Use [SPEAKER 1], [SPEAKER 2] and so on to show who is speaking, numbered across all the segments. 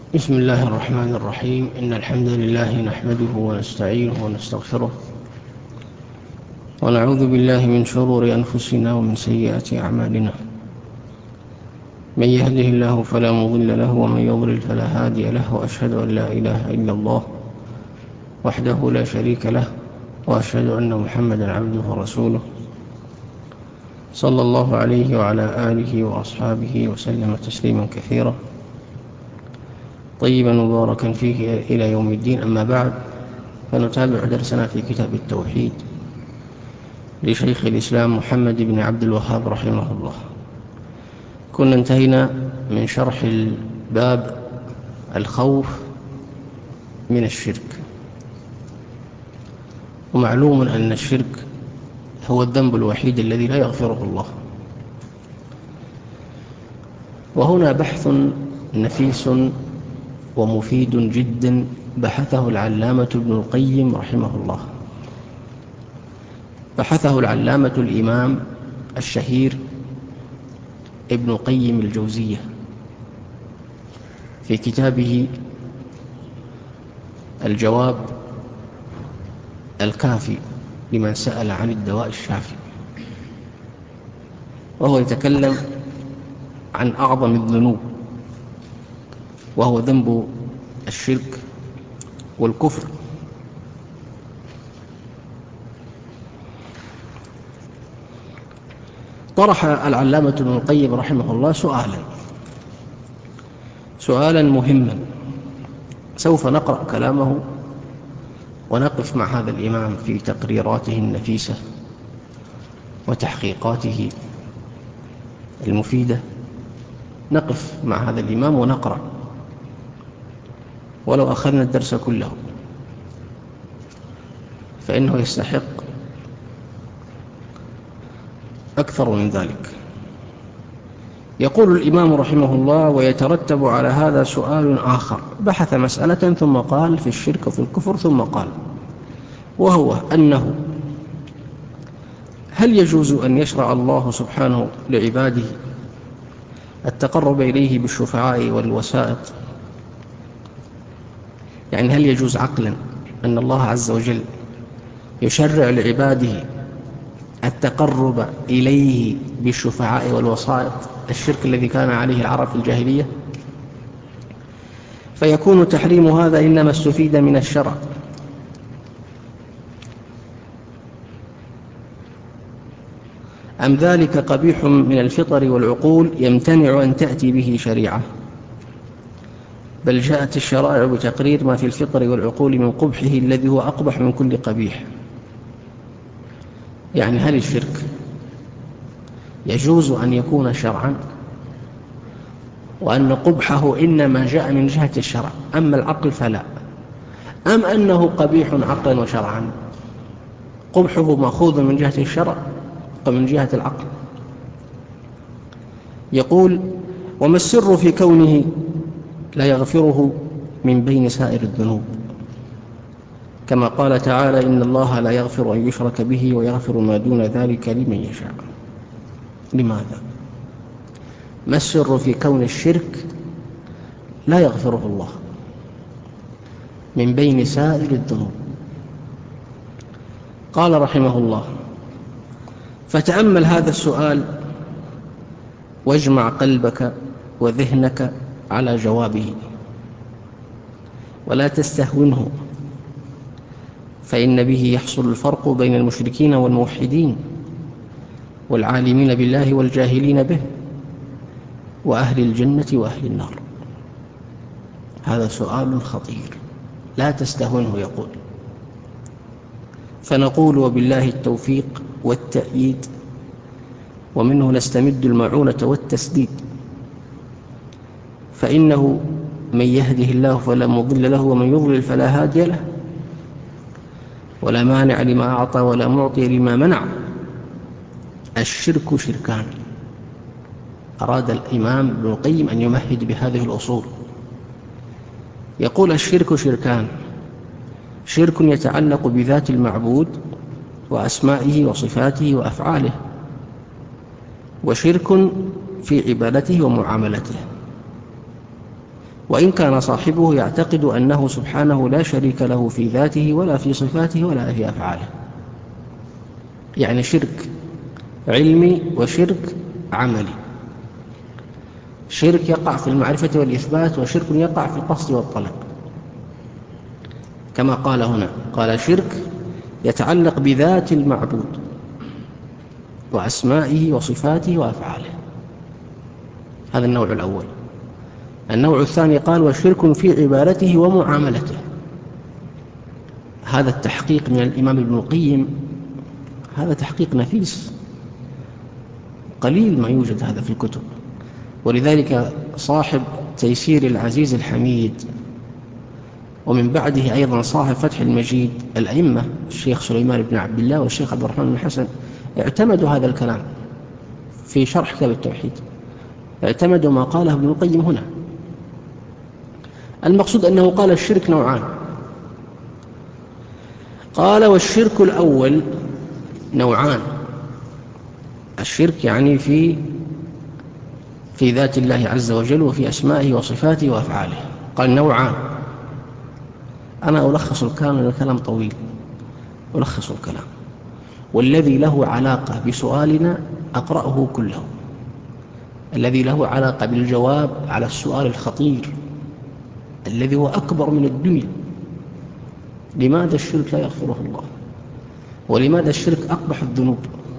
[SPEAKER 1] بسم الله الرحمن الرحيم. إن الحمد لله نحمده ونستعينه ونستغفره ونعوذ بالله من شرور أنفسنا ومن سيئات أعمالنا. من يهده الله فلا مضل له ومن يضلل فلا هادي له، وأشهد أن لا إله إلا الله وحده لا شريك له، وأشهد أن محمدا عبده ورسوله صلى الله عليه وعلى آله وأصحابه وسلم تسليما كثيرا طيبا مباركا فيه إلى يوم الدين. أما بعد، فنتابع درسنا في كتاب التوحيد لشيخ الإسلام محمد بن عبد الوهاب رحمه الله. كنا انتهينا من شرح الباب الخوف من الشرك، ومعلوم أن الشرك هو الذنب الوحيد الذي لا يغفره الله. وهنا بحث نفيس ومفيد جدا بحثه العلامة ابن القيم رحمه الله. بحثه العلامة الإمام الشهير ابن القيم الجوزية في كتابه الجواب الكافي لمن سأل عن الدواء الشافي، وهو يتكلم عن أعظم الذنوب، وهو ذنب الشرك والكفر. طرح العلامة ابن القيم رحمه الله سؤالا مهما، سوف نقرأ كلامه ونقف مع هذا الإمام في تقريراته النفيسة وتحقيقاته المفيدة. نقف مع هذا الإمام ونقرأ ولو أخذنا الدرس كله، فإنه يستحق أكثر من ذلك. يقول الإمام رحمه الله: ويترتب على هذا سؤال آخر. بحث مسألة ثم قال في الشرك وفي الكفر، ثم قال: وهو أنه هل يجوز أن يشرع الله سبحانه لعباده التقرب إليه بالشفعاء والوسائط؟ يعني هل يجوز عقلا أن الله عز وجل يشرع لعباده التقرب إليه بالشفعاء والوسائط، الشرك الذي كان عليه العرب في الجاهلية؟ فيكون تحريم هذا إنما استفيد من الشرع، أم ذلك قبيح من الفطر والعقول يمتنع أن تأتي به شريعة؟ بل جاءت الشرائع بتقرير ما في الفطر والعقول من قبحه الذي هو أقبح من كل قبيح. يعني هل الشرك يجوز أن يكون شرعا، وأن قبحه إنما جاء من جهة الشرع، أما العقل فلا؟ أم أنه قبيح عقلا وشرعا، قبحه مأخوذ من جهة الشرع ومن جهة العقل؟ يقول: وما السر في كونه لا يغفره من بين سائر الذنوب؟ كما قال تعالى: إن الله لا يغفر أن يشرك به ويغفر ما دون ذلك لمن يشاء. لماذا؟ ما السر في كون الشرك لا يغفره الله من بين سائر الذنوب؟ قال رحمه الله: فتأمل هذا السؤال واجمع قلبك وذهنك على جوابه، ولا تستهونه، فإن به يحصل الفرق بين المشركين والموحدين، والعالمين بالله والجاهلين به، وأهل الجنة وأهل النار. هذا سؤال خطير لا تستهونه. يقول: فنقول وبالله التوفيق والتأييد، ومنه نستمد المعونة والتسديد، فإنه من يهده الله فلا مضل له ومن يضلل فلا هادي له، ولا مانع لما أعطى ولا معطي لما منع. الشرك شركان. أراد الإمام ابن القيم أن يمهد بهذه الأصول. يقول: الشرك شركان: شرك يتعلق بذات المعبود وأسمائه وصفاته وأفعاله، وشرك في عبادته ومعاملته. وإن كان صاحبه يعتقد أنه سبحانه لا شريك له في ذاته ولا في صفاته ولا في أفعاله. يعني شرك علمي وشرك عملي. شرك يقع في المعرفة والإثبات، وشرك يقع في القصد والطلب، كما قال هنا، قال شرك يتعلق بذات المعبود وأسمائه وصفاته وأفعاله. هذا النوع الأول. النوع الثاني قال وشرك في عبادته ومعاملته. هذا التحقيق من الإمام ابن القيم، هذا تحقيق نفيس، قليل ما يوجد هذا في الكتب. ولذلك صاحب تيسير العزيز الحميد، ومن بعده أيضا صاحب فتح المجيد، الأئمة الشيخ سليمان بن عبد الله والشيخ عبد الرحمن بن حسن اعتمدوا هذا الكلام في شرح كتاب التوحيد، اعتمدوا ما قاله ابن القيم هنا. المقصود أنه قال الشرك نوعان. قال والشرك الأول نوعان. الشرك يعني في ذات الله عز وجل وفي أسمائه وصفاته وأفعاله. قال نوعان. أنا ألخص الكلام لأن الكلام طويل، ألخص الكلام. والذي له علاقة بسؤالنا أقرأه كله، الذي له علاقة بالجواب على السؤال الخطير الذي هو أكبر من الدنيا: لماذا الشرك لا يغفره الله؟ ولماذا الشرك أقبح الذنوب؟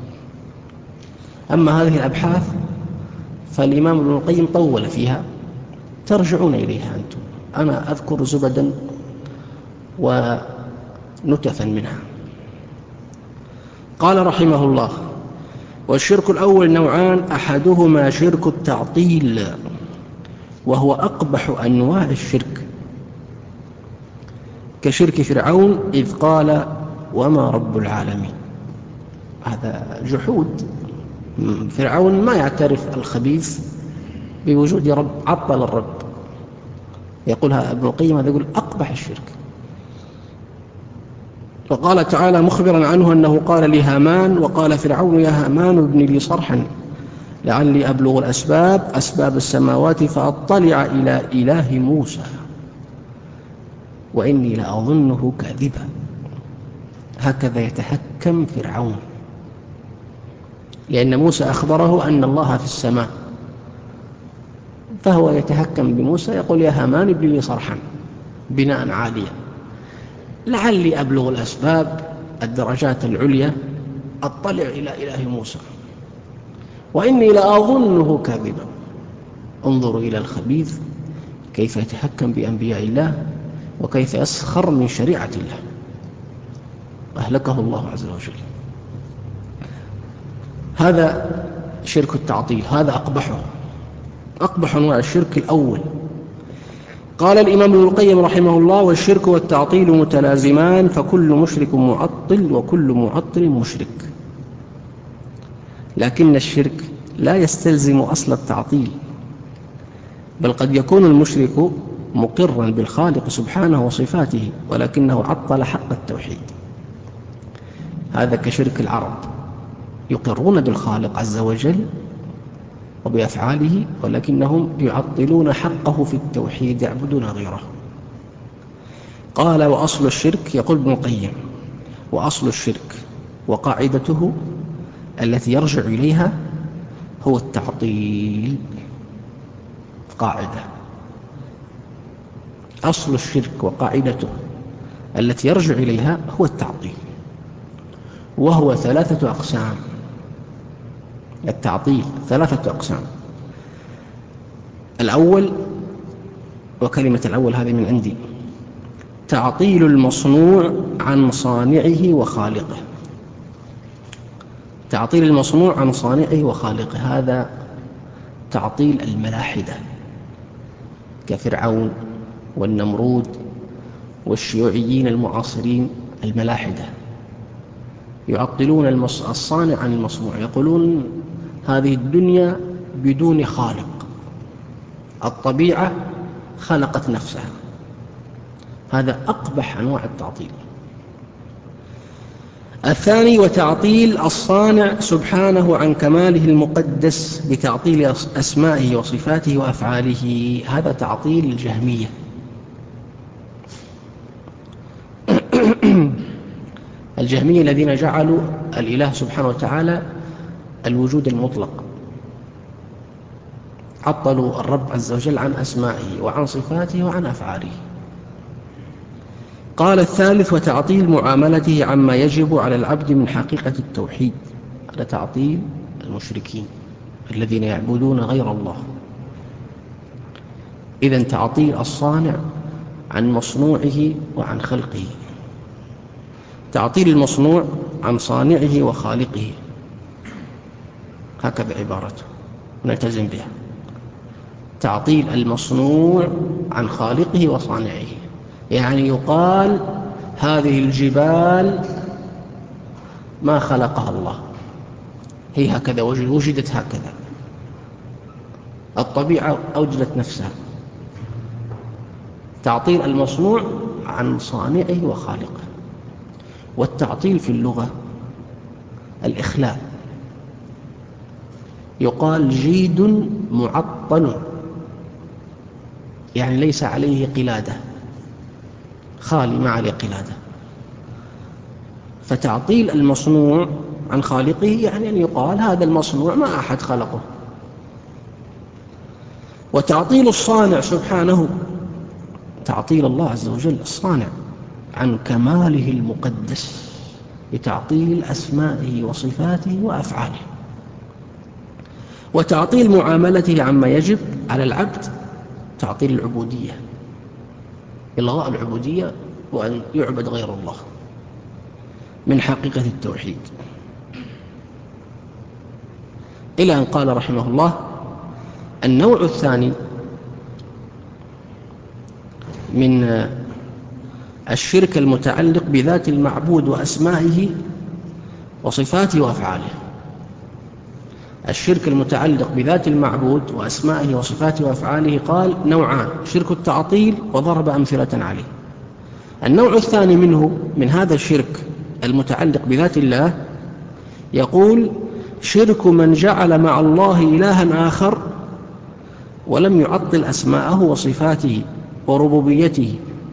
[SPEAKER 1] أما هذه الأبحاث فالإمام ابن القيم طول فيها، ترجعون إليها أنتم. أنا أذكر زبدا ونتفا منها. قال رحمه الله: والشرك الأول نوعان: أحدهما شرك التعطيل، وهو أقبح أنواع الشرك، كشرك فرعون إذ قال وما رب العالمين. هذا جحود. فرعون ما يعترف الخبيث بوجود رب، عطل الرب. يقولها ابن القيم، هذا يقول أقبح الشرك. وقال تعالى مخبرا عنه أنه قال لهامان: وقال فرعون يا هامان ابن لي صرحا لعلي أبلغ الأسباب أسباب السماوات فأطلع إلى إله موسى وإني لأظنه كاذبا. هكذا يتحكم فرعون، لأن موسى أخبره أن الله في السماء، فهو يتحكم بموسى، يقول يا هامان ابن لي صرحا بناء عاليا لعلي أبلغ الأسباب الدرجات العليا أطلع إلى إله موسى وإني لأظنه كاذبا. انظروا إلى الخبيث كيف يتحكم بأنبياء الله وكيف يسخر من شريعة الله. أهلكه الله عز وجل. هذا شرك التعطيل، هذا أقبح أنواع الشرك الأول. قال الإمام ابن القيم رحمه الله: والشرك والتعطيل متلازمان، فكل مشرك معطل وكل معطل مشرك. لكن الشرك لا يستلزم أصل التعطيل، بل قد يكون المشرك مقرا بالخالق سبحانه وصفاته ولكنه عطل حق التوحيد. هذا كشرك العرب، يقرون بالخالق عز وجل وبأفعاله ولكنهم يعطلون حقه في التوحيد، يعبدون غيره. قال وأصل الشرك، يقول ابن القيم: وأصل الشرك وقاعدته التي يرجع إليها هو التعطيل. قاعدة: أصل الشرك وقاعدته التي يرجع إليها هو التعطيل، وهو 3 أقسام. التعطيل 3 أقسام. الأول، وكلمة الأول هذه من عندي، تعطيل المصنوع عن صانعه وخالقه. تعطيل المصنوع عن صانعه وخالقه، هذا تعطيل الملاحدة كفرعون والنمرود والشيوعيين المعاصرين. الملاحدة يعطلون الصانع عن المصنوع، يقولون هذه الدنيا بدون خالق، الطبيعة خلقت نفسها. هذا أقبح أنواع التعطيل. الثاني وتعطيل الصانع سبحانه عن كماله المقدس بتعطيل أسمائه وصفاته وأفعاله، هذا تعطيل الجهمية. الجهمية الذين جعلوا الإله سبحانه وتعالى الوجود المطلق، عطلوا الرب عز وجل عن أسمائه وعن صفاته وعن أفعاله. قال الثالث وتعطيل معاملته عما يجب على العبد من حقيقة التوحيد، هذا تعطيل المشركين الذين يعبدون غير الله. إذن تعطيل الصانع عن مصنوعه وعن خلقه، تعطيل المصنوع عن صانعه وخالقه، هكذا عبارته نلتزم بها. تعطيل المصنوع عن خالقه وصانعه، يعني يقال هذه الجبال ما خلقها الله، هي هكذا وجدت هكذا، الطبيعة أوجدت نفسها. تعطيل المصنوع عن صانعه وخالقه. والتعطيل في اللغة الإخلاء، يقال جيد معطل، يعني ليس عليه قلادة، خالي ما عليه قلادة. فتعطيل المصنوع عن خالقه يعني أن يقال هذا المصنوع ما أحد خلقه. وتعطيل الصانع سبحانه، تعطيل الله عز وجل الصانع عن كماله المقدس بتعطيل أسمائه وصفاته وأفعاله. وتعطيل معاملته عما يجب على العبد، تعطيل العبودية، إلغاء العبودية وأن يعبد غير الله من حقيقة التوحيد. إلى أن قال رحمه الله: النوع الثاني من الشرك المتعلق بذات المعبود وأسمائه وصفاته وأفعاله. الشرك المتعلق بذات المعبود وأسمائه وصفاته وأفعاله قال نوعان: شرك التعطيل، وضرب أمثلة عليه. النوع الثاني منه، من هذا الشرك المتعلق بذات الله، يقول: شرك من جعل مع الله إلها آخر ولم يعطل أسماءه وصفاته وربوبيته،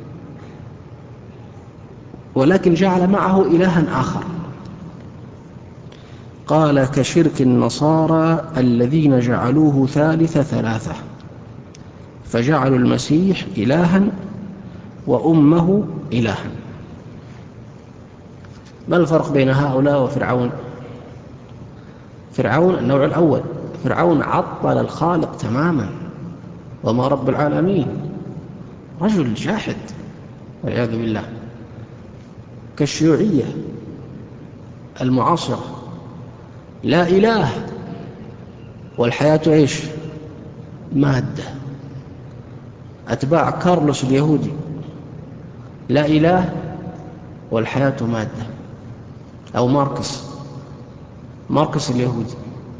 [SPEAKER 1] ولكن جعل معه إلها آخر. قال: كشرك النصارى الذين جعلوه ثالث ثلاثة، فجعلوا المسيح إلها وأمه إلها. ما الفرق بين هؤلاء وفرعون؟ فرعون النوع الأول، فرعون عطل الخالق تماما، وما رب العالمين، رجل جاحد والعياذ بالله. كالشيوعية المعاصرة، لا إله والحياة إيش؟ مادة. أتباع كارلوس اليهودي، لا إله والحياة مادة. أو ماركس اليهودي،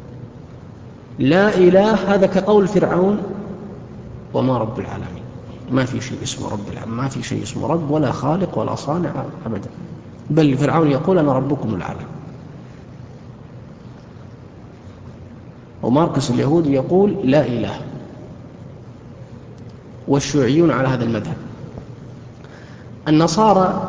[SPEAKER 1] لا إله، هذا كقول فرعون وما رب العالمين. ما في شيء اسمه رب العالمين، ما في شيء اسمه رب ولا خالق ولا صانع أبدا، بل فرعون يقول أنا ربكم العالم. وماركس اليهودي يقول لا إله، والشيوعيون على هذا المذهب. النصارى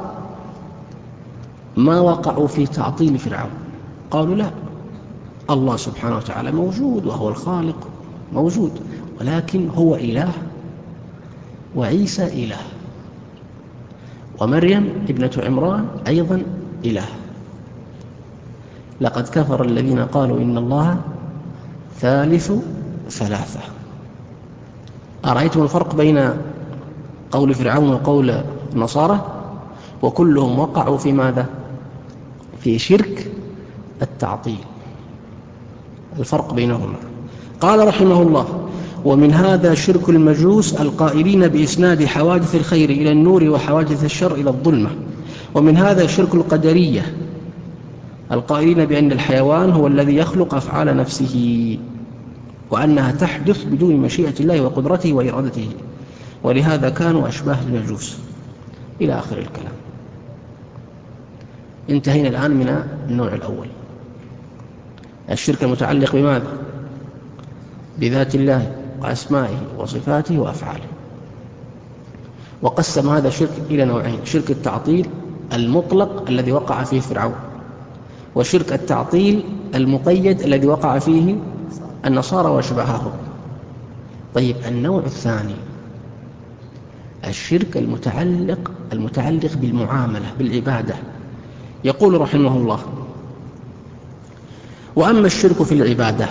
[SPEAKER 1] ما وقعوا في تعطيل فرعون، قالوا لا، الله سبحانه وتعالى موجود وهو الخالق موجود، ولكن هو إله، وعيسى إله، ومريم ابنة عمران أيضا إله. لقد كفر الذين قالوا إن الله ثالث ثلاثة. أرأيتم الفرق بين قول فرعون وقول النصارى؟ وكلهم وقعوا في ماذا؟ في شرك التعطيل. الفرق بينهما. قال رحمه الله: ومن هذا شرك المجوس القائلين بإسناد حوادث الخير إلى النور وحوادث الشر إلى الظلمة. ومن هذا شرك القدرية القائلين بأن الحيوان هو الذي يخلق أفعال نفسه، وأنها تحدث بدون مشيئة الله وقدرته وإرادته، ولهذا كانوا أشباه المجوس، إلى آخر الكلام. انتهينا الآن من النوع الأول، الشرك المتعلق بماذا؟ بذات الله وأسمائه وصفاته وأفعاله. وقسم هذا الشرك إلى نوعين: شرك التعطيل المطلق الذي وقع فيه فرعون، وشرك التعطيل المقيد الذي وقع فيه النصارى وشبههم. طيب، النوع الثاني الشرك المتعلق بالمعاملة بالعبادة. يقول رحمه الله: وأما الشرك في العبادة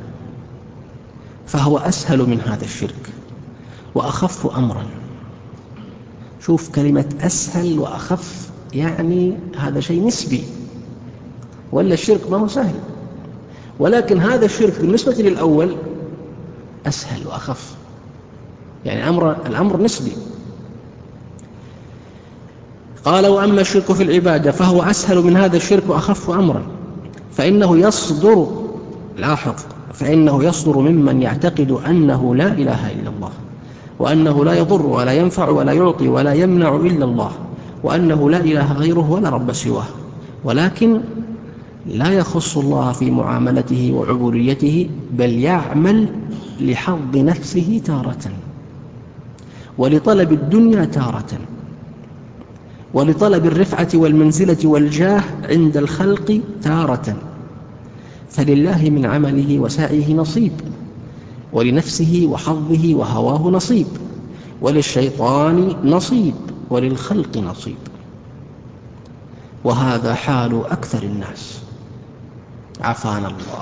[SPEAKER 1] فهو أسهل من هذا الشرك وأخف أمرا. شوف كلمة أسهل وأخف، يعني هذا شيء نسبي، ولا الشرك ما هو سهل، ولكن هذا الشرك بالنسبة للأول أسهل وأخف، يعني الأمر نسبي. قال: وأما الشرك في العبادة فهو أسهل من هذا الشرك وأخف أمرا، فإنه يصدر ممن يعتقد أنه لا إله إلا الله، وأنه لا يضر ولا ينفع ولا يعطي ولا يمنع إلا الله، وأنه لا إله غيره ولا رب سواه، ولكن لا يخص الله في معاملته وعبوديته، بل يعمل لحظ نفسه تارة، ولطلب الدنيا تارة، ولطلب الرفعة والمنزلة والجاه عند الخلق تارة. فلله من عمله وسعيه نصيب، ولنفسه وحظه وهواه نصيب، وللشيطان نصيب، وللخلق نصيب. وهذا حال أكثر الناس، عافانا الله.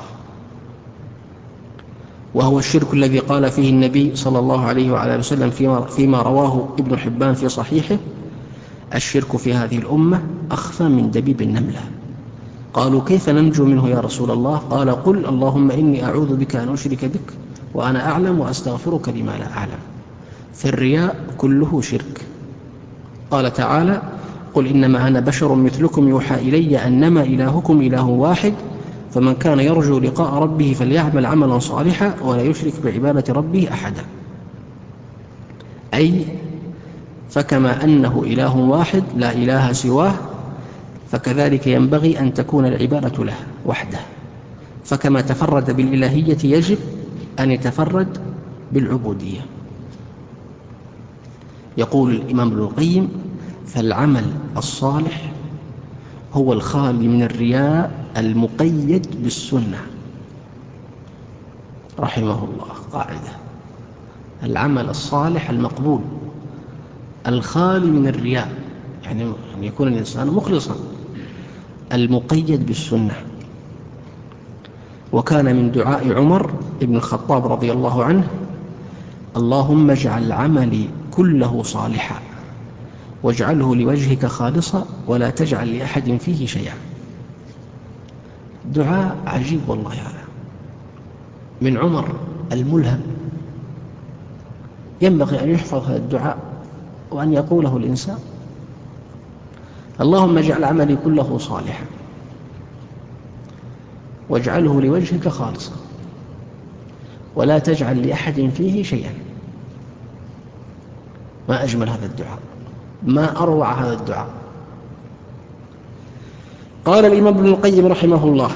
[SPEAKER 1] وهو الشرك الذي قال فيه النبي صلى الله عليه وعلى وسلم فيما رواه ابن حبان في صحيحه: الشرك في هذه الأمة أخفى من دبيب النملة. قالوا: كيف ننجو منه يا رسول الله؟ قال: قل اللهم إني أعوذ بك أن أشرك بك وأنا أعلم، وأستغفرك لما لا أعلم. فالرياء كله شرك. قال تعالى: قل إنما أنا بشر مثلكم يوحى إلي أنما إلهكم إله واحد، فمن كان يرجو لقاء ربه فليعمل عملا صالحا ولا يشرك بعبادة ربه أحدا. أي فكما أنه إله واحد لا إله سواه، فكذلك ينبغي أن تكون العبادة له وحده، فكما تفرد بالإلهية يجب أن يتفرد بالعبودية. يقول الإمام ابن القيم: فالعمل الصالح هو الخالي من الرياء المقيد بالسنة. رحمه الله قاعدة: العمل الصالح المقبول الخالي من الرياء، يعني أن يكون الإنسان مخلصا، المقيد بالسنة. وكان من دعاء عمر بن الخطاب رضي الله عنه: اللهم اجعل عملي كله صالحا واجعله لوجهك خالصا ولا تجعل لأحد فيه شيئا. دعاء عجيب والله يعني، من عمر الملهم. ينبغي أن يحفظ هذا الدعاء وأن يقوله الإنسان: اللهم اجعل عملي كله صالحا واجعله لوجهك خالصا ولا تجعل لأحد فيه شيئا. ما أجمل هذا الدعاء، ما أروع هذا الدعاء. قال الإمام ابن القيم رحمه الله: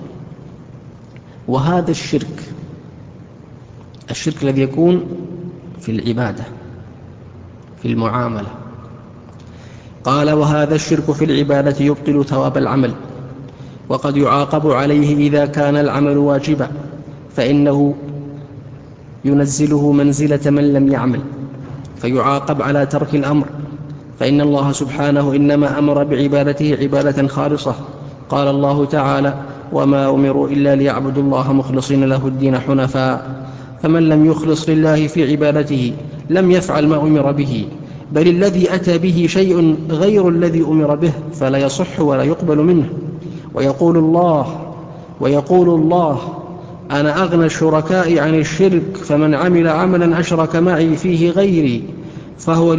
[SPEAKER 1] وهذا الشرك الذي يكون في العبادة في المعاملة. قال: وهذا الشرك في العبادة يبطل ثواب العمل، وقد يعاقب عليه إذا كان العمل واجبا، فإنه ينزله منزلة من لم يعمل فيعاقب على ترك الأمر، فإن الله سبحانه إنما أمر بعبادته عبادة خالصة. قال الله تعالى: وما أمروا إلا ليعبدوا الله مخلصين له الدين حنفاء. فمن لم يخلص لله في عبادته لم يفعل ما أمر به، بل الذي أتى به شيء غير الذي أمر به، فلا يصح ولا يقبل منه. ويقول الله أنا أغنى الشركاء عن الشرك، فمن عمل عملا أشرك معي فيه غيري فهو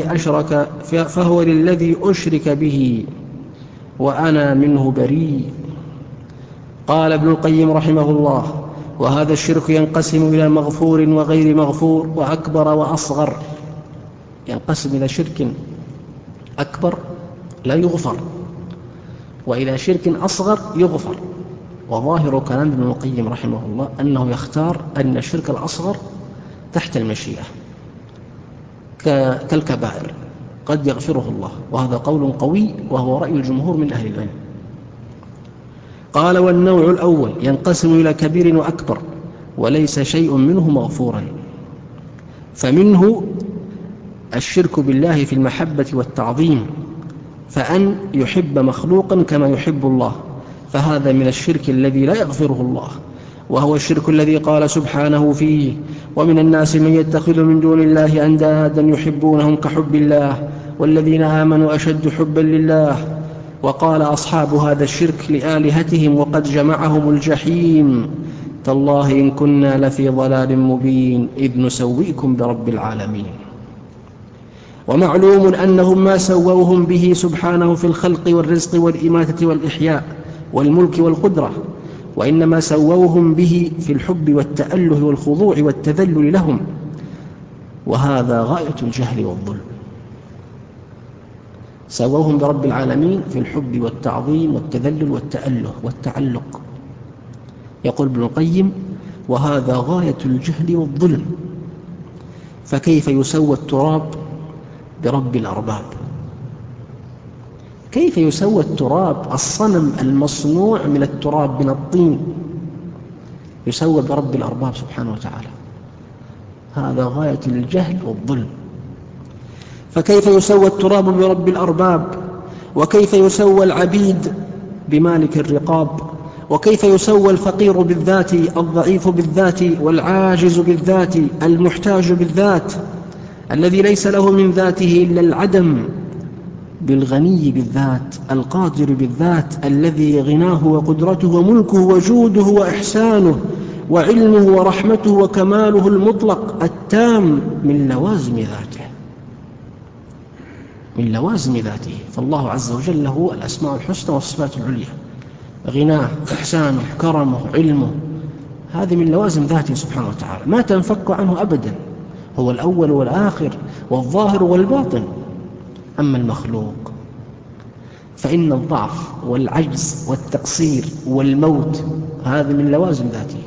[SPEAKER 1] للذي أشرك به وأنا منه بريء. قال ابن القيم رحمه الله: وهذا الشرك ينقسم إلى مغفور وغير مغفور، وأكبر وأصغر. ينقسم إلى شرك أكبر لا يغفر، وإلى شرك أصغر يغفر. وظاهر كلام ابن القيم رحمه الله أنه يختار أن الشرك الأصغر تحت المشيئة كالكبائر قد يغفره الله، وهذا قول قوي وهو رأي الجمهور من أهل العلم. قال: والنوع الأول ينقسم إلى كبير وأكبر، وليس شيء منه مغفورا. فمنه الشرك بالله في المحبة والتعظيم، فأن يحب مخلوقا كما يحب الله، فهذا من الشرك الذي لا يغفره الله، وهو الشرك الذي قال سبحانه فيه: ومن الناس من يتخذ من دون الله أندادا يحبونهم كحب الله والذين آمنوا أشد حبا لله. وقال أصحاب هذا الشرك لآلهتهم وقد جمعهم الجحيم: تالله إن كنا لفي ضلال مبين إذ نسويكم برب العالمين. ومعلوم أنهم ما سووهم به سبحانه في الخلق والرزق والإماتة والإحياء والملك والقدرة، وإنما سووهم به في الحب والتأله والخضوع والتذلل لهم، وهذا غاية الجهل والظلم. سووهم برب العالمين في الحب والتعظيم والتذلل والتأله والتعلق. يقول ابن القيم: وهذا غاية الجهل والظلم. فكيف يسوى التراب برب الأرباب؟ كيف يسوى التراب، الصنم المصنوع من التراب من الطين، يسوى برب الأرباب سبحانه وتعالى؟ هذا غاية الجهل والظلم. فكيف يسوى التراب برب الأرباب؟ وكيف يسوى العبيد بمالك الرقاب؟ وكيف يسوى الفقير بالذات، الضعيف بالذات، والعاجز بالذات، المحتاج بالذات، الذي ليس له من ذاته إلا العدم، بالغني بالذات، القادر بالذات، الذي غناه وقدرته وملكه وجوده وإحسانه وعلمه ورحمته وكماله المطلق التام من لوازم ذاته، من لوازم ذاته. فالله عز وجل له الأسماء الحسنى والصفات العليا: غناه، إحسانه، كرمه، علمه، هذه من لوازم ذاته سبحانه وتعالى، ما تنفك عنه أبدا. هو الأول والآخر والظاهر والباطن. أما المخلوق فإن الضعف والعجز والتقصير والموت هذا من لوازم ذاته.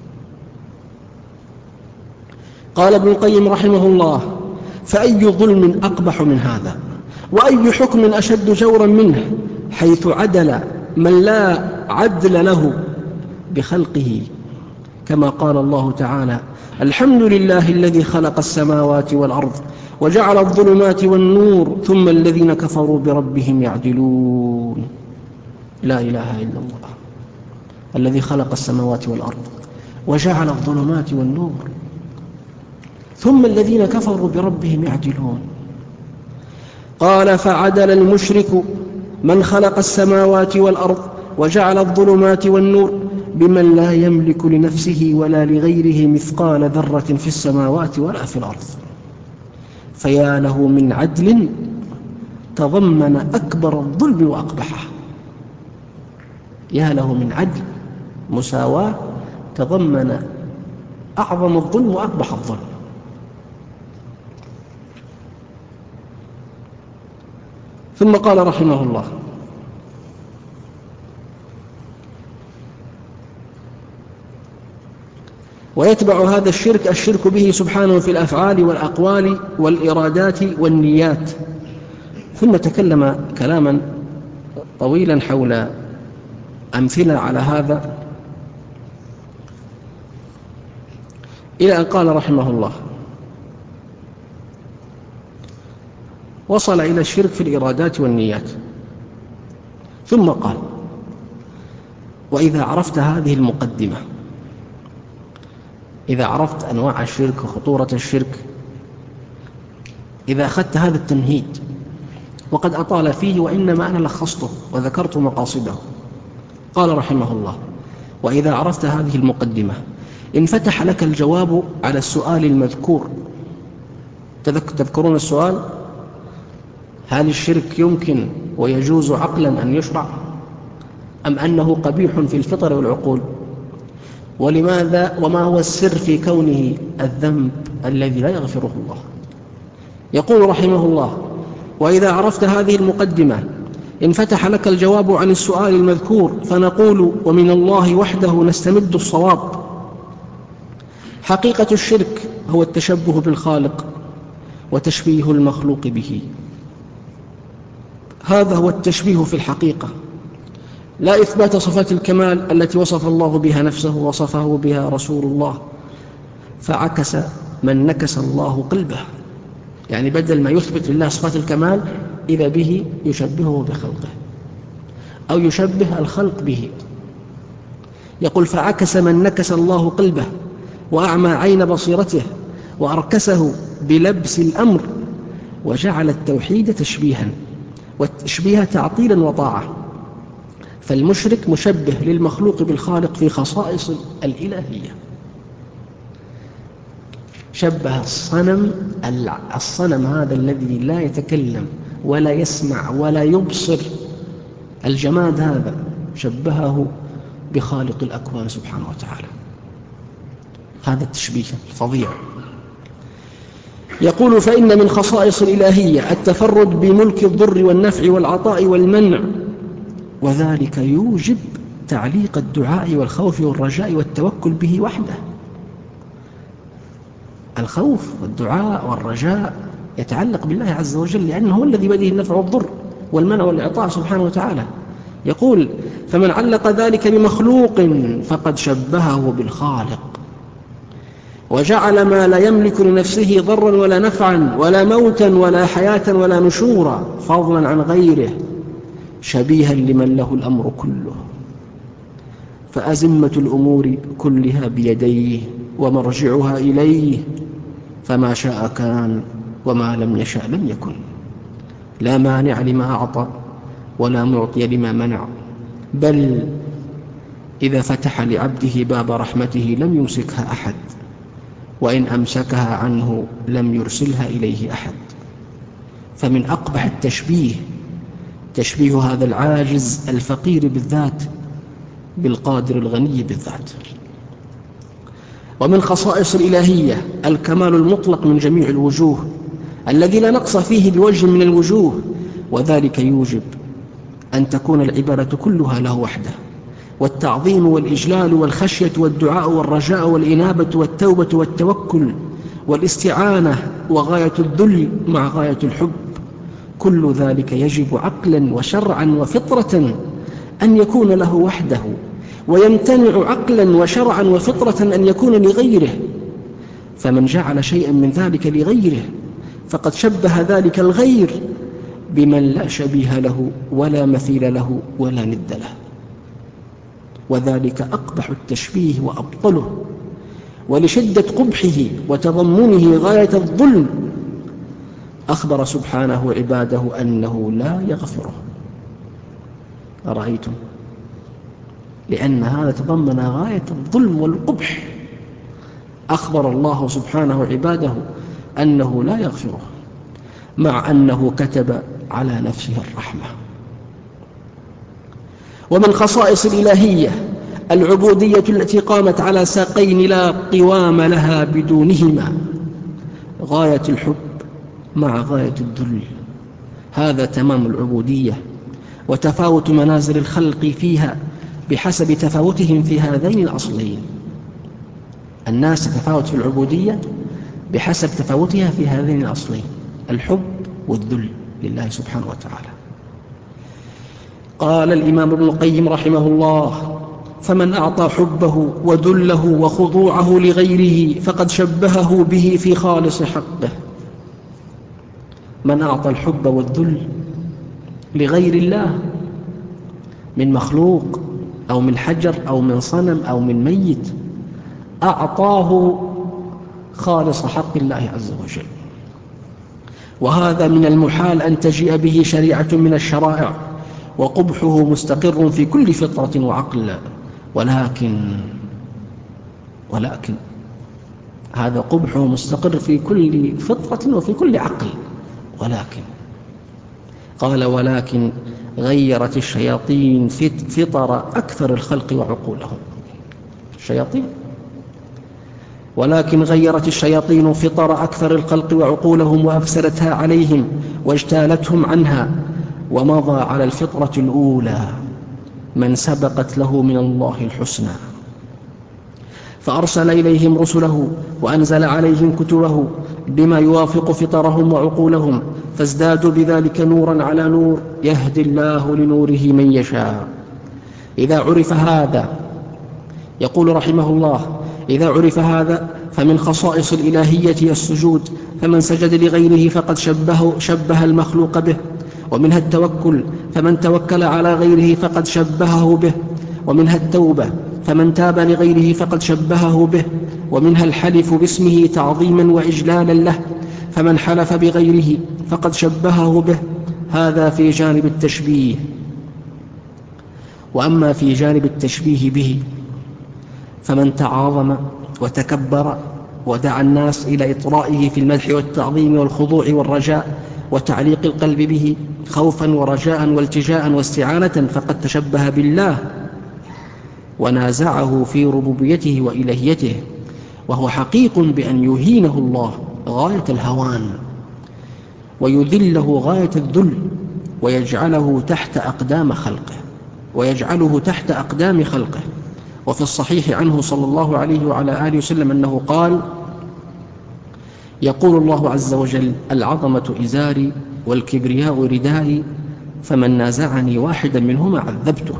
[SPEAKER 1] قال ابن القيم رحمه الله: فأي ظلم أقبح من هذا؟ وأي حكم أشد جورا منه، حيث عدل من لا عدل له بخلقه، كما قال الله تعالى: الحمد لله الذي خلق السماوات والأرض وجعل الظلمات والنور ثم الذين كفروا بربهم يعدلون. لا إله إلا الله الذي خلق السماوات والأرض وجعل الظلمات والنور ثم الذين كفروا بربهم يعدلون. قال: فعدل المشرك من خلق السماوات والأرض وجعل الظلمات والنور بمن لا يملك لنفسه ولا لغيره مثقال ذرة في السماوات ولا في الأرض. فيا له من عدل تضمن أكبر الظلم وأقبحه. يا له من عدل، مساواة، تضمن أعظم الظلم وأقبح الظلم. ثم قال رحمه الله: ويتبع هذا الشرك به سبحانه في الأفعال والأقوال والإرادات والنيات. ثم تكلم كلاما طويلا حول أمثلة على هذا، إلى أن قال رحمه الله: وصل إلى الشرك في الإرادات والنيات، ثم قال: وإذا عرفت هذه المقدمة، إذا عرفت أنواع الشرك وخطورة الشرك، إذا أخذت هذا التمهيد، وقد أطال فيه وإنما أنا لخصته وذكرت مقاصده، قال رحمه الله: وإذا عرفت هذه المقدمة انفتح لك الجواب على السؤال المذكور. تذكرون السؤال: هل الشرك يمكن ويجوز عقلا أن يشرع، أم أنه قبيح في الفطر والعقول؟ ولماذا؟ وما هو السر في كونه الذنب الذي لا يغفره الله؟ يقول رحمه الله: وإذا عرفت هذه المقدمة انفتح لك الجواب عن السؤال المذكور، فنقول: ومن الله وحده نستمد الصواب. حقيقة الشرك هو التشبه بالخالق وتشبيه المخلوق به. هذا هو التشبيه في الحقيقة، لا إثبات صفات الكمال التي وصف الله بها نفسه ووصفه بها رسول الله. فعكس من نكس الله قلبه، يعني بدل ما يثبت لله صفات الكمال إذا به يشبهه بخلقه أو يشبه الخلق به. يقول: فعكس من نكس الله قلبه وأعمى عين بصيرته وأركسه بلبس الأمر، وجعل التوحيد تشبيها، والتشبيه تعطيلا وطاعة. فالمشرك مشبه للمخلوق بالخالق في خصائص الإلهية. شبه الصنم هذا الذي لا يتكلم ولا يسمع ولا يبصر، الجماد هذا شبهه بخالق الأكوان سبحانه وتعالى. هذا التشبيه الفظيع. يقول: فإن من خصائص الإلهية التفرد بملك الضر والنفع والعطاء والمنع، وذلك يوجب تعليق الدعاء والخوف والرجاء والتوكل به وحده. الخوف والدعاء والرجاء يتعلق بالله عز وجل، لأنه هو الذي بيده النفع والضر والمنع والإعطاء سبحانه وتعالى. يقول: فمن علق ذلك بمخلوق فقد شبهه بالخالق، وجعل ما لا يملك لنفسه ضرا ولا نفعا ولا موتا ولا حياة ولا نشورا فضلا عن غيره شبيها لمن له الأمر كله. فأزمة الأمور كلها بيديه ومرجعها إليه، فما شاء كان وما لم يشاء لم يكن. لا مانع لما أعطى ولا معطي لما منع، بل إذا فتح لعبده باب رحمته لم يمسكها أحد، وإن أمسكها عنه لم يرسلها إليه أحد. فمن أقبح التشبيه تشبيه هذا العاجز الفقير بالذات بالقادر الغني بالذات. ومن خصائص الإلهية الكمال المطلق من جميع الوجوه الذي لا نقص فيه بوجه من الوجوه، وذلك يوجب أن تكون العبادة كلها له وحده، والتعظيم والإجلال والخشية والدعاء والرجاء والإنابة والتوبة والتوكل والاستعانة وغاية الذل مع غاية الحب، كل ذلك يجب عقلا وشرعا وفطرة أن يكون له وحده، ويمتنع عقلا وشرعا وفطرة أن يكون لغيره. فمن جعل شيئا من ذلك لغيره فقد شبه ذلك الغير بمن لا شبيه له ولا مثيل له ولا ند له، وذلك أقبح التشبيه وأبطله. ولشدة قبحه وتضمنه غاية الظلم أخبر سبحانه عباده أنه لا يغفره. أرأيتم؟ لأن هذا تضمن غاية الظلم والقبح، أخبر الله سبحانه عباده أنه لا يغفره، مع أنه كتب على نفسه الرحمة. ومن خصائص الإلهية العبودية التي قامت على ساقين لا قوام لها بدونهما، غاية الحب مع غاية الذل. هذا تمام العبودية، وتفاوت منازل الخلق فيها بحسب تفاوتهم في هذين الأصلين. الناس تتفاوت في العبودية بحسب تفاوتها في هذين الأصلين، الحب والذل لله سبحانه وتعالى. قال الإمام ابن القيم رحمه الله: فمن أعطى حبه وذله وخضوعه لغيره فقد شبهه به في خالص حقه. من أعطى الحب والذل لغير الله من مخلوق أو من حجر أو من صنم أو من ميت، أعطاه خالص حق الله عز وجل. وهذا من المحال أن تجيء به شريعة من الشرائع، وقبحه مستقر في كل فطرة وعقل. ولكن هذا قبحه مستقر في كل فطرة وفي كل عقل. ولكن غيرت الشياطين فطر أكثر الخلق وعقولهم. ولكن غيرت الشياطين فطر أكثر الخلق وعقولهم، وأفسدتها عليهم واجتالتهم عنها، ومضى على الفطرة الأولى من سبقت له من الله الحسنى، فأرسل إليهم رسله وأنزل عليهم كتبه بما يوافق فطرهم وعقولهم، فازدادوا بذلك نورا على نور، يهدي الله لنوره من يشاء. إذا عرف هذا، يقول رحمه الله: إذا عرف هذا فمن خصائص الإلهية السجود، فمن سجد لغيره فقد شبه المخلوق به. ومنها التوكل، فمن توكل على غيره فقد شبهه به. ومنها التوبة، فمن تاب لغيره فقد شبهه به. ومنها الحلف باسمه تعظيما وإجلالا له، فمن حلف بغيره فقد شبهه به. هذا في جانب التشبيه. وأما في جانب التشبيه به فمن تعاظم وتكبر ودعا الناس إلى إطرائه في المدح والتعظيم والخضوع والرجاء وتعليق القلب به خوفا ورجاء والتجاء واستعانة، فقد تشبه بالله ونازعه في ربوبيته وإلهيته، وهو حقيق بأن يهينه الله غاية الهوان ويذله غاية الذل ويجعله تحت أقدام خلقه. وفي الصحيح عنه صلى الله عليه وعلى آله وسلم أنه قال: يقول الله عز وجل: العظمة إزاري والكبرياء ردائي، فمن نازعني واحدا منهما عذبته.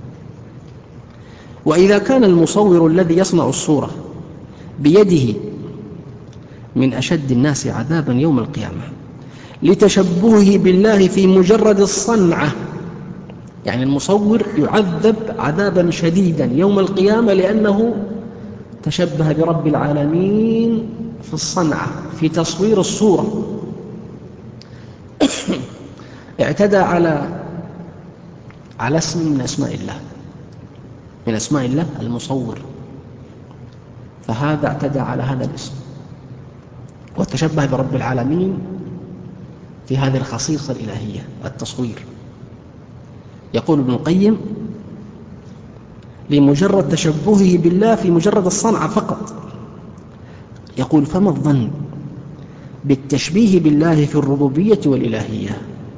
[SPEAKER 1] وإذا كان المصور الذي يصنع الصورة بيده من أشد الناس عذابا يوم القيامة لتشبهه بالله في مجرد الصنعة، يعني المصور يعذب عذابا شديدا يوم القيامة لأنه تشبه برب العالمين في الصنعة، في تصوير الصورة، اعتدى على اسم من أسماء الله المصور، فهذا اعتدى على هذا الاسم وتشبه برب العالمين في هذه الخصيصة الإلهية التصوير. يقول ابن القيم: لمجرد تشبهه بالله في مجرد الصنعة فقط. يقول: فما الظن بالتشبيه بالله في الربوبية والإلهية؟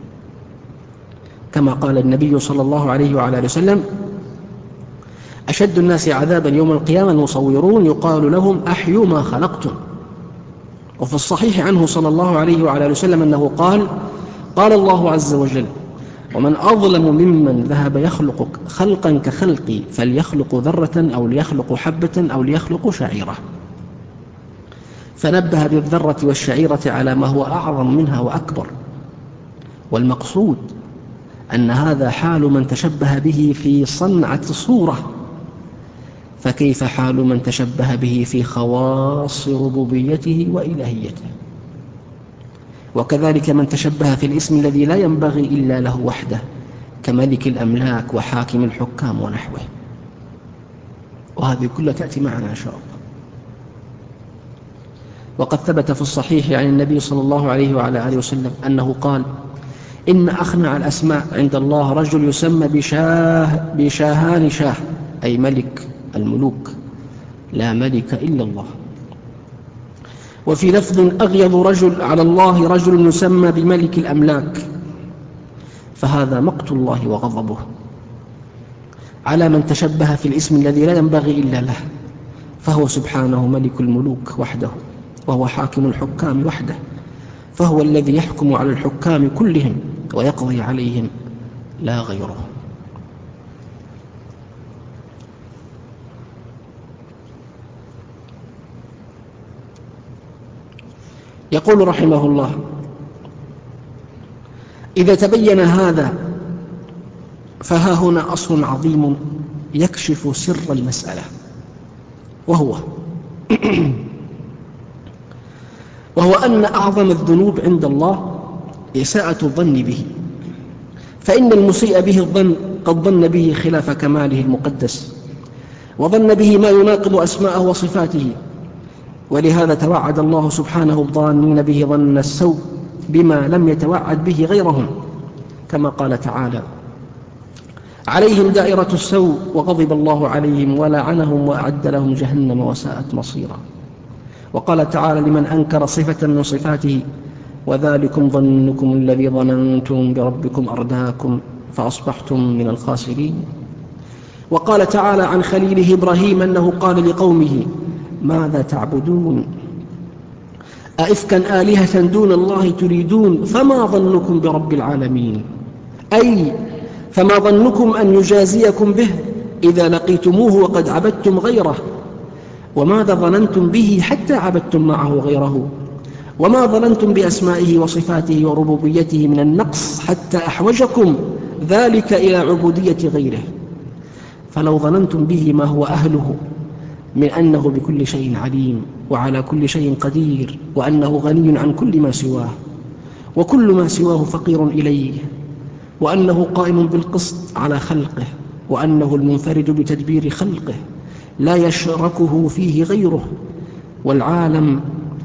[SPEAKER 1] كما قال النبي صلى الله عليه وعلى آله وسلم: أشد الناس عذابا يوم القيامة المصورون، يقال لهم: أحيوا ما خلقتم. وفي الصحيح عنه صلى الله عليه وعلى آله وسلم أنه قال: قال الله عز وجل: ومن أظلم ممن ذهب يخلق خلقا كخلقي، فليخلق ذرة أو ليخلق حبة أو ليخلق شعيرة. فنبه بالذرة والشعيرة على ما هو أعظم منها وأكبر، والمقصود أن هذا حال من تشبه به في صنعة صورة، فكيف حال من تشبه به في خواص ربوبيته وإلهيته؟ وكذلك من تشبه في الاسم الذي لا ينبغي إلا له وحده، كملك الأملاك وحاكم الحكام ونحوه. وهذه كلها تأتي معنا إن شاء الله. وقد ثبت في الصحيح عن النبي صلى الله عليه وعلى آله وسلم أنه قال: إن أخنع الأسماء عند الله رجل يسمى بشاهان شاه، أي ملك الملوك، لا ملك إلا الله. وفي لفظ: أغيظ رجل على الله رجل يسمى بملك الأملاك، فهذا مقت الله وغضبه على من تشبه في الاسم الذي لا ينبغي إلا له، فهو سبحانه ملك الملوك وحده، وهو حاكم الحكام وحده، فهو الذي يحكم على الحكام كلهم ويقضي عليهم لا غيره. يقول رحمه الله: إذا تبين هذا فها هنا أصل عظيم يكشف سر المسألة، وهو أن أعظم الذنوب عند الله إساءة الظن به، فإن المسيء به الظن قد ظن به خلاف كماله المقدس، وظن به ما يناقض أسماءه وصفاته، ولهذا توعد الله سبحانه الظانين به ظن السوء بما لم يتوعد به غيرهم، كما قال تعالى: عليهم دائرة السوء وغضب الله عليهم ولعنهم وأعد لهم جهنم وساءت مصيرا. وقال تعالى لمن أنكر صفة من صفاته: وذلكم ظنكم الذي ظننتم بربكم أرداكم فأصبحتم من الخاسرين. وقال تعالى عن خليله إبراهيم أنه قال لقومه ماذا تعبدون أئفكا آلهة دون الله تريدون فما ظنكم برب العالمين، أي فما ظنكم أن يجازيكم به إذا لقيتموه وقد عبدتم غيره، وماذا ظننتم به حتى عبدتم معه غيره، وما ظننتم بأسمائه وصفاته وربوبيته من النقص حتى أحوجكم ذلك إلى عبودية غيره. فلو ظننتم به ما هو أهله من أنه بكل شيء عليم وعلى كل شيء قدير، وأنه غني عن كل ما سواه وكل ما سواه فقير إليه، وأنه قائم بالقسط على خلقه، وأنه المنفرد بتدبير خلقه لا يشركه فيه غيره، والعالم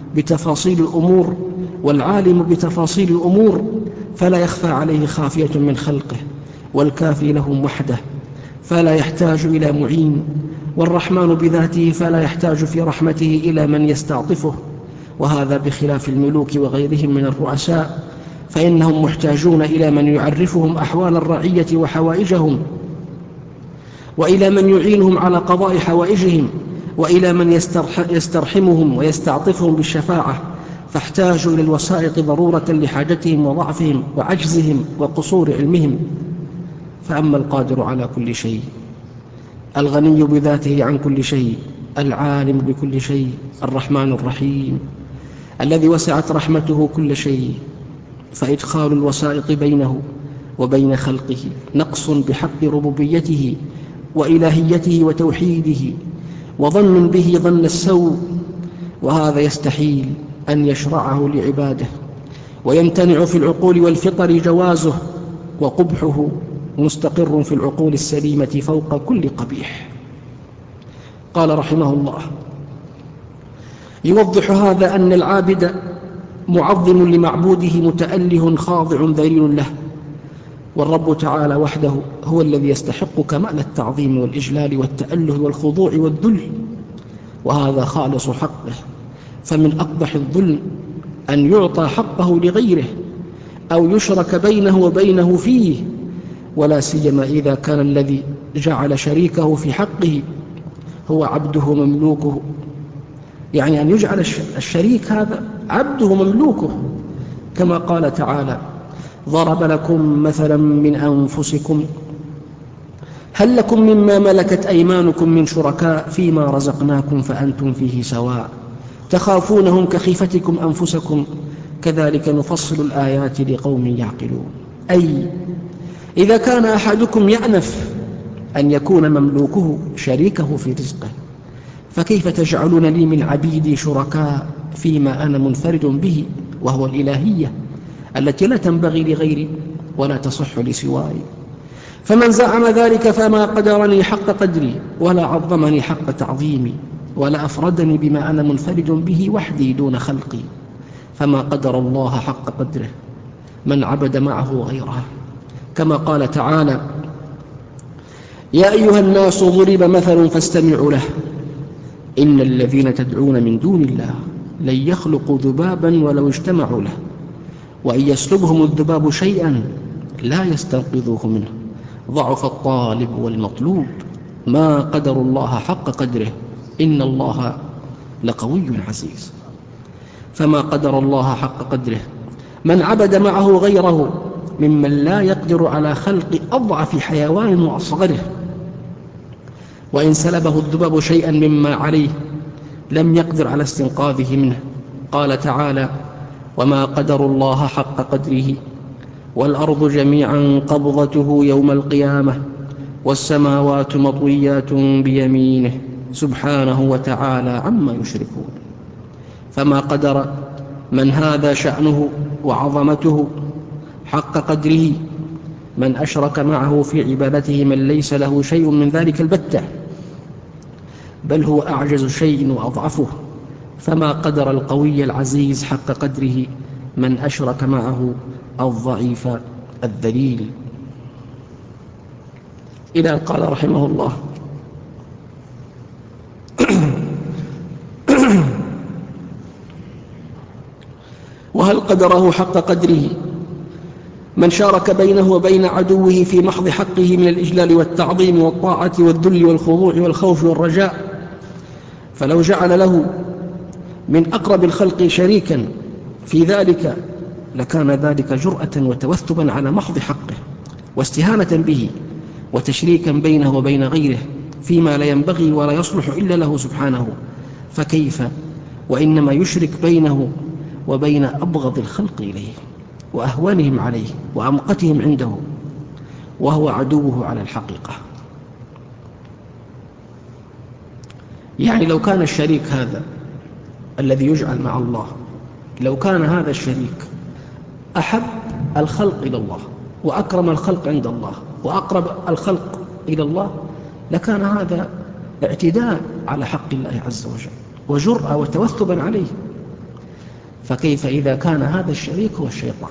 [SPEAKER 1] والعالم بتفاصيل الأمور فلا يخفى عليه خافية من خلقه، والكافي لهم وحده فلا يحتاج إلى معين، والرحمن بذاته فلا يحتاج في رحمته إلى من يستعطفه، وهذا بخلاف الملوك وغيرهم من الرؤساء، فإنهم محتاجون إلى من يعرفهم أحوال الرعية وحوائجهم، وإلى من يعينهم على قضاء حوائجهم، وإلى من يسترحمهم ويستعطفهم بالشفاعة، فاحتاجوا إلى الوسائط ضرورة لحاجتهم وضعفهم وعجزهم وقصور علمهم. فأما القادر على كل شيء الغني بذاته عن كل شيء العالم بكل شيء الرحمن الرحيم الذي وسعت رحمته كل شيء، فإدخال الوسائط بينه وبين خلقه نقص بحق ربوبيته وإلهيته وتوحيده، وظن به ظن السوء، وهذا يستحيل أن يشرعه لعباده، ويمتنع في العقول والفطر جوازه، وقبحه مستقر في العقول السليمة فوق كل قبيح. قال رحمه الله: يوضح هذا أن العابد معظم لمعبوده متأله خاضع ذليل له، والرب تعالى وحده هو الذي يستحق كمال التعظيم والإجلال والتأله والخضوع والذل، وهذا خالص حقه. فمن أقبح الظلم أن يعطى حقه لغيره أو يشرك بينه وبينه فيه، ولا سيما إذا كان الذي جعل شريكه في حقه هو عبده مملوكه، يعني أن يجعل الشريك هذا عبده مملوكه، كما قال تعالى: ضرب لكم مثلا من أنفسكم هل لكم مما ملكت أيمانكم من شركاء فيما رزقناكم فأنتم فيه سواء تخافونهم كخيفتكم أنفسكم كذلك نفصل الآيات لقوم يعقلون. أي إذا كان أحدكم يأنف أن يكون مملوكه شريكه في رزقه، فكيف تجعلون لي من عبيدي شركاء فيما أنا منفرد به، وهو الإلهية التي لا تنبغي لغيري ولا تصح لسواي. فمن زعم ذلك فما قدرني حق قدري ولا عظمني حق تعظيمي ولا أفردني بما أنا منفرد به وحدي دون خلقي، فما قدر الله حق قدره من عبد معه غيره، كما قال تعالى: يا أيها الناس ضرب مثل فاستمعوا له إن الذين تدعون من دون الله لن يخلقوا ذبابا ولو اجتمعوا له وإن يسلبهم الذباب شيئا لا يستنقذوه منه ضعف الطالب والمطلوب ما قدر الله حق قدره إن الله لقوي عزيز. فما قدر الله حق قدره من عبد معه غيره ممن لا يقدر على خلق أضعف حيوان وأصغره، وإن سلبه الذباب شيئا مما عليه لم يقدر على استنقاذه منه. قال تعالى: وما قدر الله حق قدره والأرض جميعا قبضته يوم القيامة والسماوات مطويات بيمينه سبحانه وتعالى عما يشركون. فما قدر من هذا شأنه وعظمته حق قدره من أشرك معه في عبادته من ليس له شيء من ذلك البتة، بل هو أعجز شيء وأضعفه. فما قدر القوي العزيز حق قدره من أشرك معه الضعيف الذليل. إلى أن قال رحمه الله: وهل قدره حق قدره من شارك بينه وبين عدوه في محض حقه من الإجلال والتعظيم والطاعة والذل والخضوع والخوف والرجاء، فلو جعل له من أقرب الخلق شريكا في ذلك لكان ذلك جرأة وتوثبا على محض حقه واستهانة به وتشريكا بينه وبين غيره فيما لا ينبغي ولا يصلح إلا له سبحانه. فكيف وإنما يشرك بينه وبين أبغض الخلق إليه وأهوانهم عليه وأمقتهم عنده وهو عدوه على الحقيقة. يعني لو كان الشريك هذا الذي يجعل مع الله، لو كان هذا الشريك أحب الخلق إلى الله وأكرم الخلق عند الله وأقرب الخلق إلى الله، لكان هذا اعتداء على حق الله عز وجل وجرأة وتوثبا عليه. فكيف إذا كان هذا الشريك هو الشيطان؟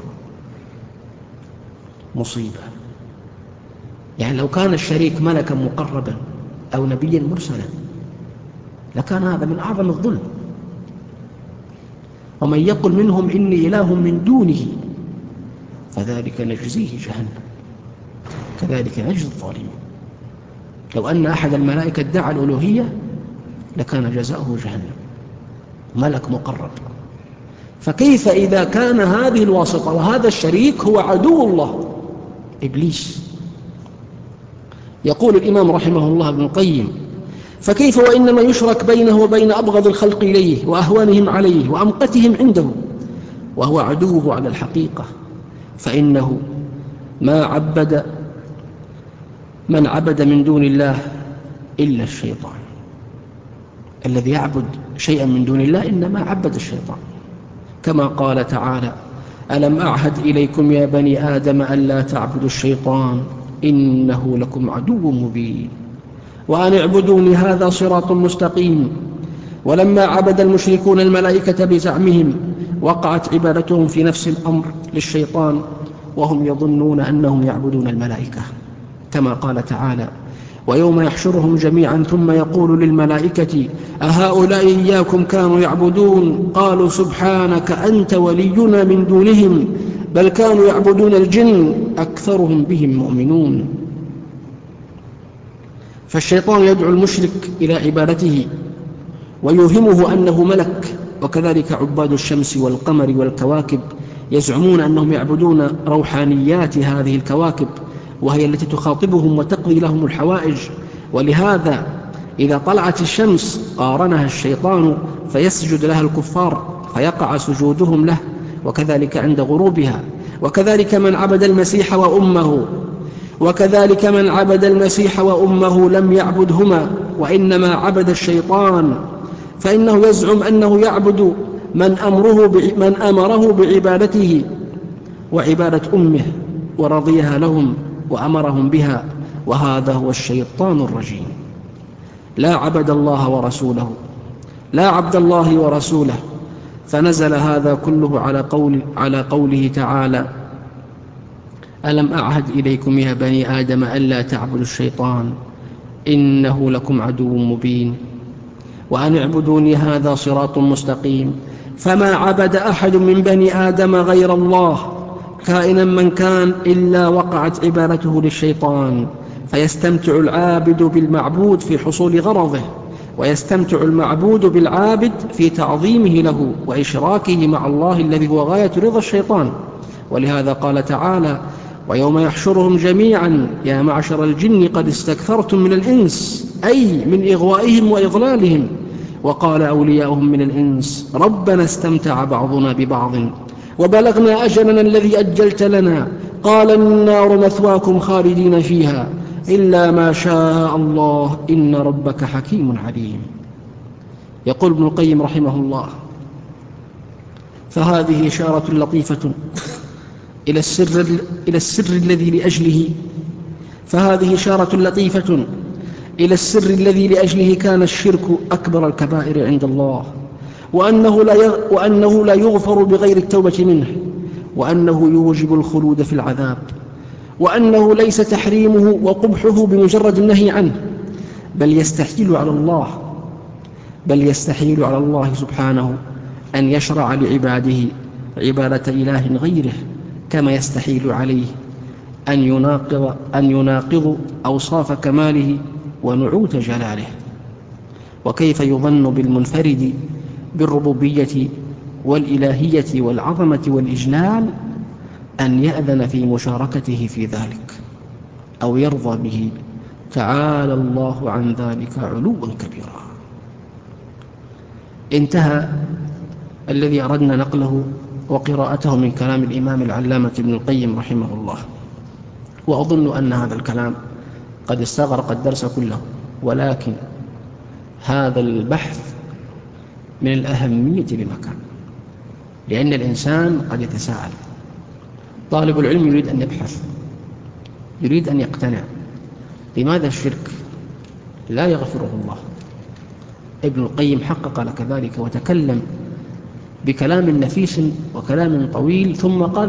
[SPEAKER 1] مصيبة. يعني لو كان الشريك ملكا مقربا أو نبيا مرسلا لكان هذا من أعظم الظلم. ومن يقل منهم إني إله من دونه فذلك نجزيه جهنم كذلك نجزي الظالمين. لو أن أحد الملائكة ادعى الألوهية لكان جزاؤه جهنم، ملك مقرب. فكيف إذا كان هذه الواسطة وهذا الشريك هو عدو الله إبليس؟ يقول الإمام رحمه الله ابن القيم: فكيف وإنما يشرك بينه وبين أبغض الخلق إليه وأهوانهم عليه وأمقتهم عنده وهو عدوه على الحقيقة، فإنه من عبد من دون الله إلا الشيطان. الذي يعبد شيئا من دون الله إنما عبد الشيطان، كما قال تعالى: ألم أعهد إليكم يا بني آدم ألا تعبدوا الشيطان إنه لكم عدو مبين وأن اعبدوني هذا صراط مستقيم. ولما عبد المشركون الملائكة بزعمهم وقعت عبادتهم في نفس الأمر للشيطان وهم يظنون أنهم يعبدون الملائكة، كما قال تعالى: ويوم يحشرهم جميعا ثم يقول للملائكة أهؤلاء إياكم كانوا يعبدون قالوا سبحانك أنت ولينا من دونهم بل كانوا يعبدون الجن أكثرهم بهم مؤمنون. فالشيطان يدعو المشرك إلى عبادته ويوهمه أنه ملك، وكذلك عباد الشمس والقمر والكواكب يزعمون أنهم يعبدون روحانيات هذه الكواكب وهي التي تخاطبهم وتقضي لهم الحوائج. ولهذا إذا طلعت الشمس قارنها الشيطان فيسجد لها الكفار فيقع سجودهم له، وكذلك عند غروبها. وكذلك من عبد المسيح وأمه لم يعبدهما وإنما عبد الشيطان، فإنه يزعم أنه يعبد من أمره بعبادته وعبادة أمه ورضيها لهم وأمرهم بها، وهذا هو الشيطان الرجيم. لا عبد الله ورسوله. فنزل هذا كله على قوله تعالى: ألم أعهد إليكم يا بني آدم ألا تعبدوا الشيطان إنه لكم عدو مبين وأن اعبدوني هذا صراط مستقيم. فما عبد أحد من بني آدم غير الله كائنا من كان إلا وقعت عبادته للشيطان، فيستمتع العابد بالمعبود في حصول غرضه، ويستمتع المعبود بالعابد في تعظيمه له وإشراكه مع الله الذي هو غاية رضا الشيطان. ولهذا قال تعالى: ويوم يحشرهم جميعا يا معشر الجن قد استكثرتم من الإنس، أي من إغوائهم وإضلالهم. وقال أولياؤهم من الإنس: ربنا استمتع بعضنا ببعض وبلغنا أجلنا الذي أجلت لنا قال النار مثواكم خالدين فيها إلا ما شاء الله إن ربك حكيم عليم. يقول ابن القيم رحمه الله: فهذه إشارة لطيفة إلى السر الذي لأجله كان الشرك أكبر الكبائر عند الله، وأنه لا يغفر بغير التوبة منه، وأنه يوجب الخلود في العذاب، وأنه ليس تحريمه وقبحه بمجرد النهي عنه، بل يستحيل على الله سبحانه أن يشرع لعباده عبادة إله غيره، كما يستحيل عليه أن يناقض أوصاف كماله ونعوت جلاله. وكيف يظن بالمنفرد بالربوبية والإلهية والعظمة والإجلال أن يأذن في مشاركته في ذلك أو يرضى به؟ تعالى الله عن ذلك علوا كبيرا. انتهى الذي أردنا نقله وقراءته من كلام الإمام العلامة ابن القيم رحمه الله، وأظن أن هذا الكلام قد استغرق الدرس كله، ولكن هذا البحث من الأهمية بمكان، لأن الإنسان قد يتساءل. طالب العلم يريد أن يبحث، يريد أن يقتنع، لماذا الشرك لا يغفره الله؟ ابن القيم حقق لك ذلك وتكلم بكلام نفيس وكلام طويل، ثم قال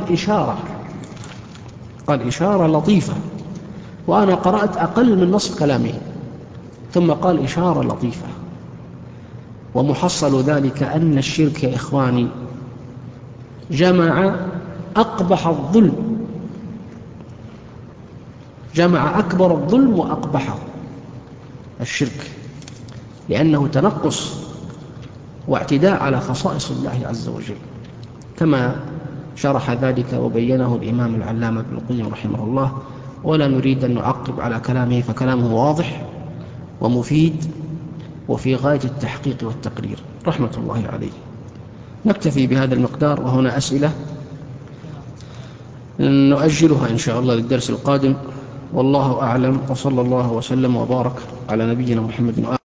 [SPEAKER 1] إشارة لطيفة، وأنا قرأت أقل من نصف كلامه، ثم قال إشارة لطيفة. ومحصل ذلك أن الشرك يا إخواني جمع أقبح الظلم، جمع أكبر الظلم وأقبحه، الشرك، لأنه تنقص واعتداء على خصائص الله عز وجل، كما شرح ذلك وبينه الإمام العلامة ابن القيم رحمه الله. ولا نريد أن نعقب على كلامه، فكلامه واضح ومفيد وفي غاية التحقيق والتقرير رحمة الله عليه. نكتفي بهذا المقدار، وهنا أسئلة نؤجلها إن شاء الله للدرس القادم، والله أعلم، وصلى الله وسلم وبارك على نبينا محمد.